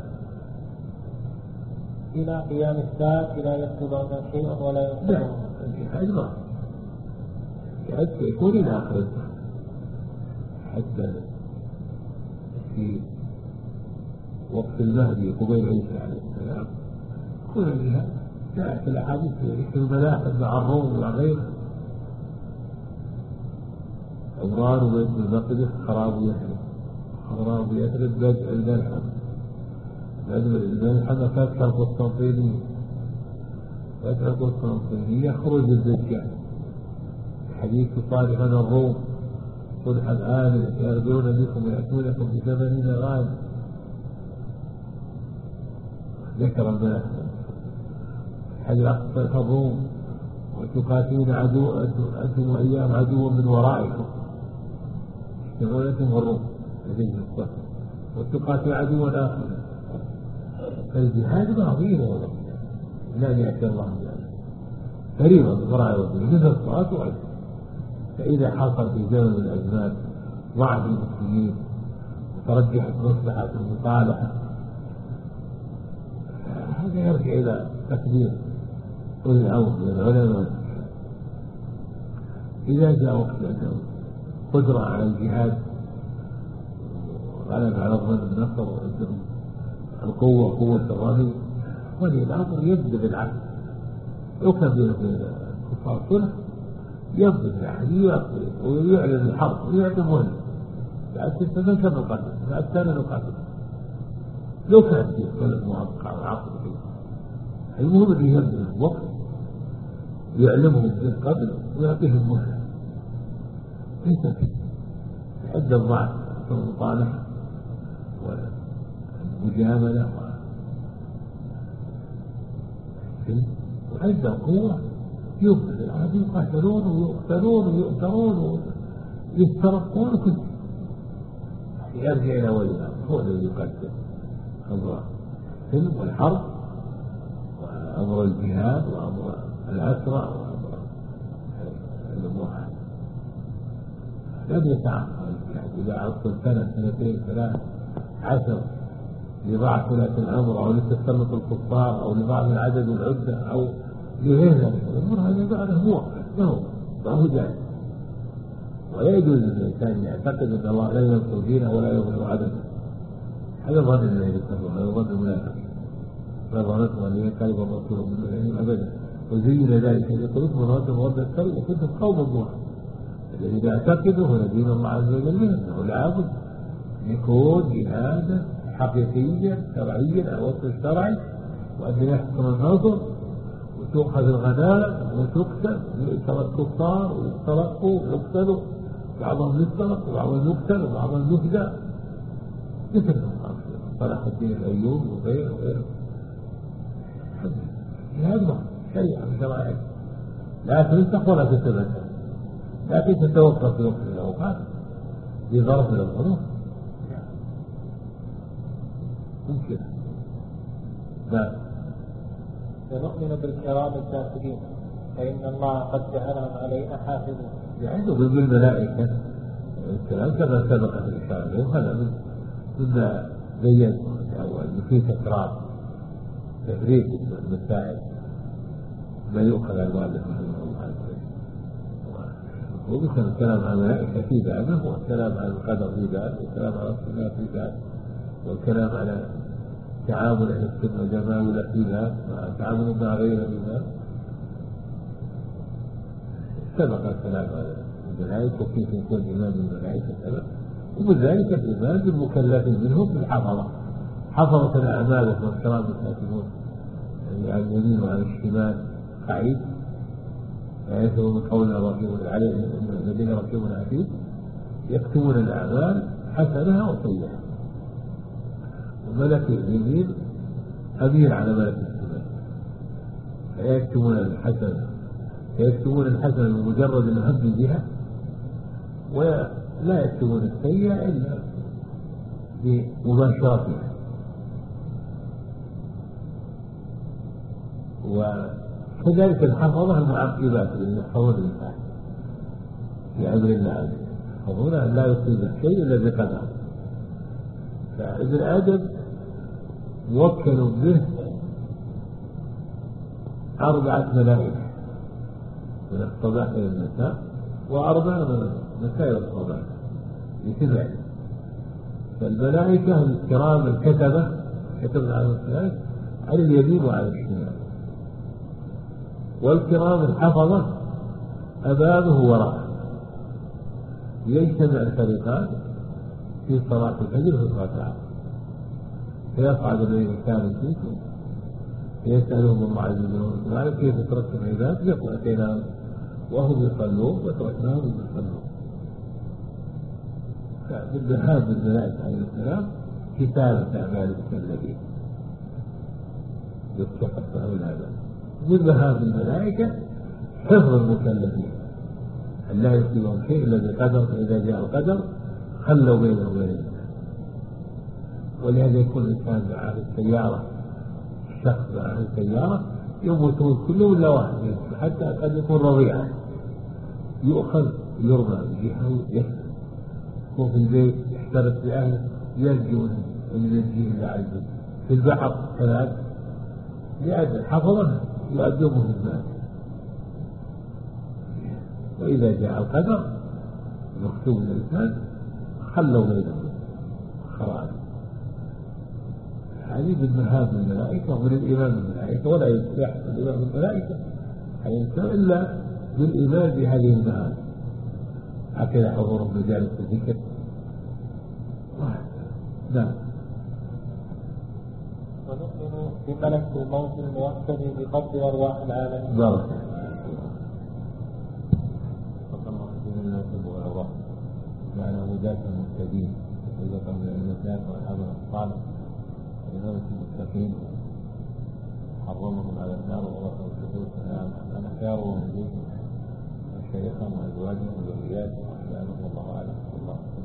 إلى قيام الساعة لا يحصلون شيئا ولا ينفعون. لا الجهاد ما الجهاد سيكون إلى آخر الزمن حتى في وقت المهدي قبيل عيسى عليه السلام كل الجهاد جاءت الأحاديث في الملاحم مع الروم ومع غيره. عمران وبيت المقدس خراب يثرب خراب يثرب بدء الملحمة بدء الملحمة فتح القسطنطينية فتح القسطنطينية يخرج الدجال حديث صالح عن الروم صلحا آمنا يرجون بكم ويأتونكم بثمانين غاية ذكر الملحمة حديث صلح الروم وتقاتلون عدو أنتم وأيام عدو من ورائكم يشتغلونكم الروم لديه الصف وتقاتل عدوا آخر. فالجهاد عظيم والله لا يأتي الله بذلك فريضة وراء ربه مثل الصلاة وعيد. فإذا حصل في زمن من الأزمان ضعف المسلمين وترجحت مصلحة المصالحة هذا يرجع إلى تقدير أولي الأمر من العلماء. إذا جاء وقت أنه قدرة على الجهاد وغلب على الظن النصر القوة قوة الرمي ولي الأمر يبدأ بالعدل يكتب الكفار صلح يبدأ بالعدل ويعلن الحرب ويعلن مهلة بعد ستة من كم نقاتل بعد سنة نقاتل لو كان فيه ولد موقع وعقد فيه. المهم أنه يبدأ الوقت يعلمهم الدين قبل ويعطيهم مهلة ليس فيه حد الضعف والمطالحة والمجاملة لكن وعنده قوة يقتل العرب يقاتلون ويقتلون ويؤثرون ويسترقون كل يرجع إلى ولي هو الذي يقتل أمر السلم والحرب وأمر الجهاد وأمر الأسرى وأمر الأمور لم يتعقل إذا عطل سنة سنتين ثلاث عشر لضعف ولاة الأمر أو لتسلط الكفار أو لضعف العدد والعدة أو لغير الأمور هذا بعد هو له فهو جاهز ولا يجوز للإنسان يعتقد أن الله لا ينصر دينه ولا يغفر عدده هذا ظن النبي صلى الله عليه وسلم هذا ظن المنافق ما ظننتم أن يكذب الرسول من العلم أبدا وزين ذلك يقول من رد ورد السلم وكنتم قوما موحد الذي يعتقده هو دين الله عز وجل أنه لابد يكون جهادا حقيقيا شرعيا على وفق الشرعي وأن يحكم النظر وتؤخذ الغنائم وتقتل ويؤثر الكفار ويسترقوا ويقتلوا بعضهم يسترق وبعضهم يقتل وبعضهم يفدى مثل صلاح الدين الأيوبي وغيره وغيره هذا شريعة شرائع لا تنسخ ولا تتبدل لكن تتوقف في وقت الأوقات لظرف من الظروف ممكن لا ونؤمن بالكرام الكاتبين فإن الله قد جعلهم علينا حافظين يعني بالملائكة الكلام كما سبق في الإشارة وهذا من من زين الأول في تكرار تفريق المسائل ما يؤخذ عن المؤلف رحمه الله عز وجل ومثل الكلام عن الملائكة في بابه والكلام عن القدر في بابه والكلام عن الصفات في بابه والكلام على تعامل أهل السنة والجماعة والأحباب مع تعامل مع غير الإمام سبق الكلام على الملائكة وكيف يكون إمام الملائكة سبق وبذلك الإمام بالمكلف منهم بالحفظة حفظة الأعمال وهم الكرام الكاتبون يعني عن اليمين وعن الشمال قعيد يأتوا من قول الرقيب الذين رقيبون عتيد يكتبون الأعمال حسنها وسيئها وملك اليمين أمير على ملك الشمال فيكتبون الحسن فيكتبون الحسن بمجرد الهم بها ولا يكتبون السيئة إلا بمباشرتها وكذلك الحفظة المعقبات اللي يحفظون الإنسان في أمر الله يحفظون أن لا يصيب الشيء إلا بقدر فابن آدم موكل به أربعة ملائكة من الصباح إلى المساء وأربعة من المساء إلى الصباح يتبع فالملائكة الكرام الكتبة كتبنا على الملائكة على اليمين وعلى الشمال والكرام الحفظة أمامه وراءه يجتمع الفريقان في صلاة الفجر في صلاة العصر فيصعد الذين كانوا فيكم فيسألهم الله عز وجل كيف تركتم عباد يقول أتيناهم وهم يصلون وتركناهم يصلون فبالذهاب بالملائكة عليه السلام كتابة أعمال المكلفين بالصحة والهدى بالذهاب بالملائكة حفظ المكلفين أن لا يصيبهم شيء إلا بقدر فإذا جاء القدر خلوا بينه وبين الناس ولهذا يكون الإنسان معه السيارة الشخص معه السيارة يموتون كلهم إلا واحد حتى قد يكون رضيعا يؤخذ يرمى بجهه يحسن يكون في البيت يحترس بأهله ينجو من ينجيه إلى عزه في البحر كذلك لأجل حفظه يؤدوا مهمات وإذا جاء القدر مكتوب الإنسان خلوا بينهم خلاص هذه بالذهاب الملائكة ومن الإيمان بالملائكة ولا يصلح الإيمان بالملائكة الإنسان إلا بالإيمان بهذه المعاني هكذا حضورهم بجانب الذكر نعم ونؤمن بملك الموت الموكل بقبض أرواح العالمين بارك الله فيكم جعل هداة المهتدين وذكر من الإنسان والعمل الصالح ولنوة المتقين وحرمهم على النار ورفعوا الحدود أنا خيارهم لي شيخهم وأزواجهم وذرياتهم وأحبابهم والله أعلم.